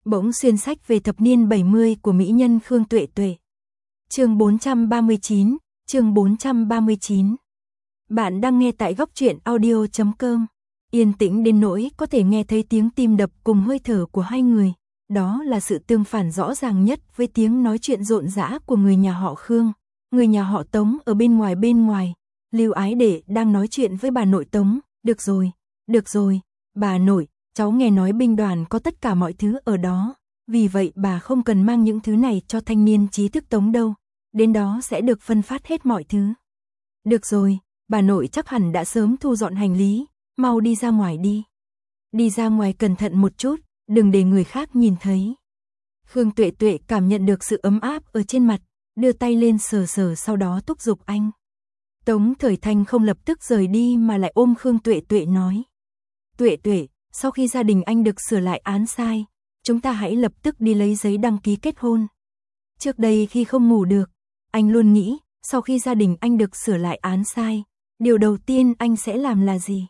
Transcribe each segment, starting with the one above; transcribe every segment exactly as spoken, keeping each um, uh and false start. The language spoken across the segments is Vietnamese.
Bỗng xuyên sách về thập niên bảy mươi của mỹ nhân Khương Tuệ Tuệ. Chương bốn trăm ba mươi chín, chương bốn trăm ba mươi chín. Bạn đang nghe tại góc truyện audio chấm com. Yên tĩnh đến nỗi có thể nghe thấy tiếng tim đập cùng hơi thở của hai người. Đó là sự tương phản rõ ràng nhất với tiếng nói chuyện rộn rã của người nhà họ Khương. Người nhà họ Tống ở bên ngoài bên ngoài. Lưu Ái Đệ đang nói chuyện với bà nội Tống. Được rồi, được rồi, bà nội, cháu nghe nói binh đoàn có tất cả mọi thứ ở đó. Vì vậy bà không cần mang những thứ này cho thanh niên trí thức Tống đâu. Đến đó sẽ được phân phát hết mọi thứ. Được rồi, bà nội chắc hẳn đã sớm thu dọn hành lý. Mau đi ra ngoài đi. Đi ra ngoài cẩn thận một chút, đừng để người khác nhìn thấy. Khương Tuệ Tuệ cảm nhận được sự ấm áp ở trên mặt, đưa tay lên sờ sờ sau đó thúc giục anh. Tống Thời Thanh không lập tức rời đi mà lại ôm Khương Tuệ Tuệ nói. Tuệ Tuệ, sau khi gia đình anh được sửa lại án sai, chúng ta hãy lập tức đi lấy giấy đăng ký kết hôn. Trước đây khi không ngủ được, anh luôn nghĩ, sau khi gia đình anh được sửa lại án sai, điều đầu tiên anh sẽ làm là gì?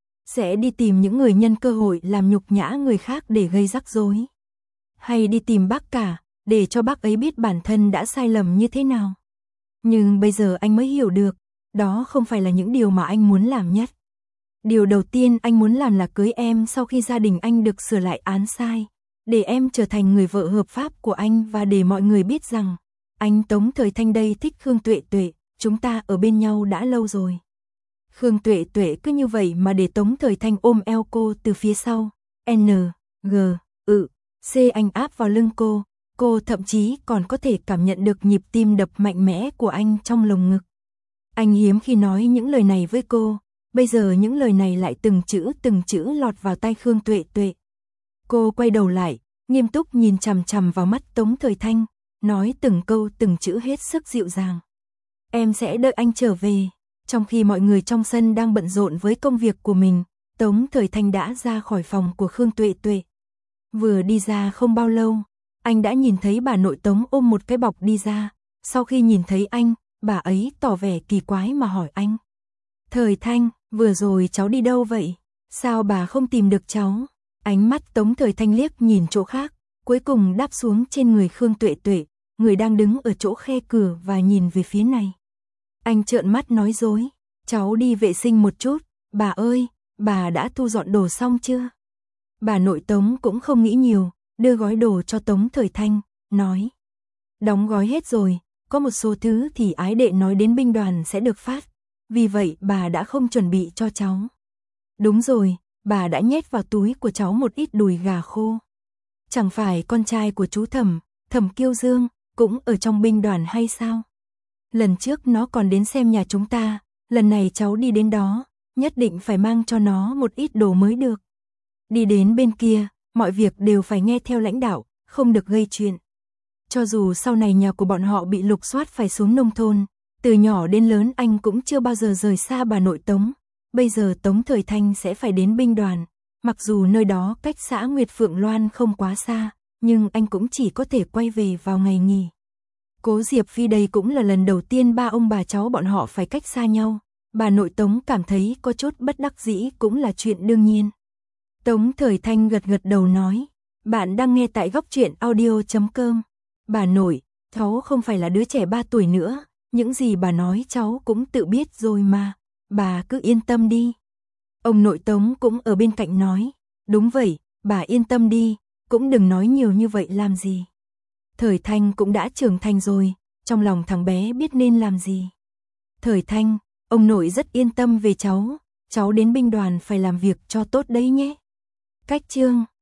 Sẽ đi tìm những người nhân cơ hội làm nhục nhã người khác để gây rắc rối. Hay đi tìm bác cả, để cho bác ấy biết bản thân đã sai lầm như thế nào. Nhưng bây giờ anh mới hiểu được, đó không phải là những điều mà anh muốn làm nhất. Điều đầu tiên anh muốn làm là cưới em sau khi gia đình anh được sửa lại án sai. Để em trở thành người vợ hợp pháp của anh và để mọi người biết rằng, anh Tống Thời Thanh đây thích Khương Tuệ Tuệ, chúng ta ở bên nhau đã lâu rồi. Khương Tuệ Tuệ cứ như vậy mà để Tống Thời Thanh ôm eo cô từ phía sau. N, G, ự, C anh áp vào lưng cô. Cô thậm chí còn có thể cảm nhận được nhịp tim đập mạnh mẽ của anh trong lồng ngực. Anh hiếm khi nói những lời này với cô. Bây giờ những lời này lại từng chữ từng chữ lọt vào tai Khương Tuệ Tuệ. Cô quay đầu lại, nghiêm túc nhìn chằm chằm vào mắt Tống Thời Thanh, nói từng câu từng chữ hết sức dịu dàng. Em sẽ đợi anh trở về. Trong khi mọi người trong sân đang bận rộn với công việc của mình, Tống Thời Thanh đã ra khỏi phòng của Khương Tuệ Tuệ. Vừa đi ra không bao lâu, anh đã nhìn thấy bà nội Tống ôm một cái bọc đi ra. Sau khi nhìn thấy anh, bà ấy tỏ vẻ kỳ quái mà hỏi anh. Thời Thanh, vừa rồi cháu đi đâu vậy? Sao bà không tìm được cháu? Ánh mắt Tống Thời Thanh liếc nhìn chỗ khác, cuối cùng đáp xuống trên người Khương Tuệ Tuệ, người đang đứng ở chỗ khe cửa và nhìn về phía này. Anh trợn mắt nói dối, cháu đi vệ sinh một chút, bà ơi, bà đã thu dọn đồ xong chưa? Bà nội Tống cũng không nghĩ nhiều, đưa gói đồ cho Tống Thời Thanh, nói. Đóng gói hết rồi, có một số thứ thì Ái Đệ nói đến binh đoàn sẽ được phát, vì vậy bà đã không chuẩn bị cho cháu. Đúng rồi, bà đã nhét vào túi của cháu một ít đùi gà khô. Chẳng phải con trai của chú Thẩm, Thẩm Kiêu Dương, cũng ở trong binh đoàn hay sao? Lần trước nó còn đến xem nhà chúng ta, lần này cháu đi đến đó, nhất định phải mang cho nó một ít đồ mới được. Đi đến bên kia, mọi việc đều phải nghe theo lãnh đạo, không được gây chuyện. Cho dù sau này nhà của bọn họ bị lục soát phải xuống nông thôn, từ nhỏ đến lớn anh cũng chưa bao giờ rời xa bà nội Tống. Bây giờ Tống Thời Thanh sẽ phải đến binh đoàn, mặc dù nơi đó cách xã Nguyệt Phượng Loan không quá xa, nhưng anh cũng chỉ có thể quay về vào ngày nghỉ. Cố Diệp Phi đây cũng là lần đầu tiên ba ông bà cháu bọn họ phải cách xa nhau. Bà nội Tống cảm thấy có chút bất đắc dĩ cũng là chuyện đương nhiên. Tống Thời Thanh gật gật đầu nói, bạn đang nghe tại góc truyện audio chấm com. Bà nội, cháu không phải là đứa trẻ ba tuổi nữa, những gì bà nói cháu cũng tự biết rồi mà, bà cứ yên tâm đi. Ông nội Tống cũng ở bên cạnh nói, đúng vậy, bà yên tâm đi, cũng đừng nói nhiều như vậy làm gì. Thời Thanh cũng đã trưởng thành rồi, trong lòng thằng bé biết nên làm gì. Thời Thanh, ông nội rất yên tâm về cháu, cháu đến binh đoàn phải làm việc cho tốt đấy nhé. Cách chương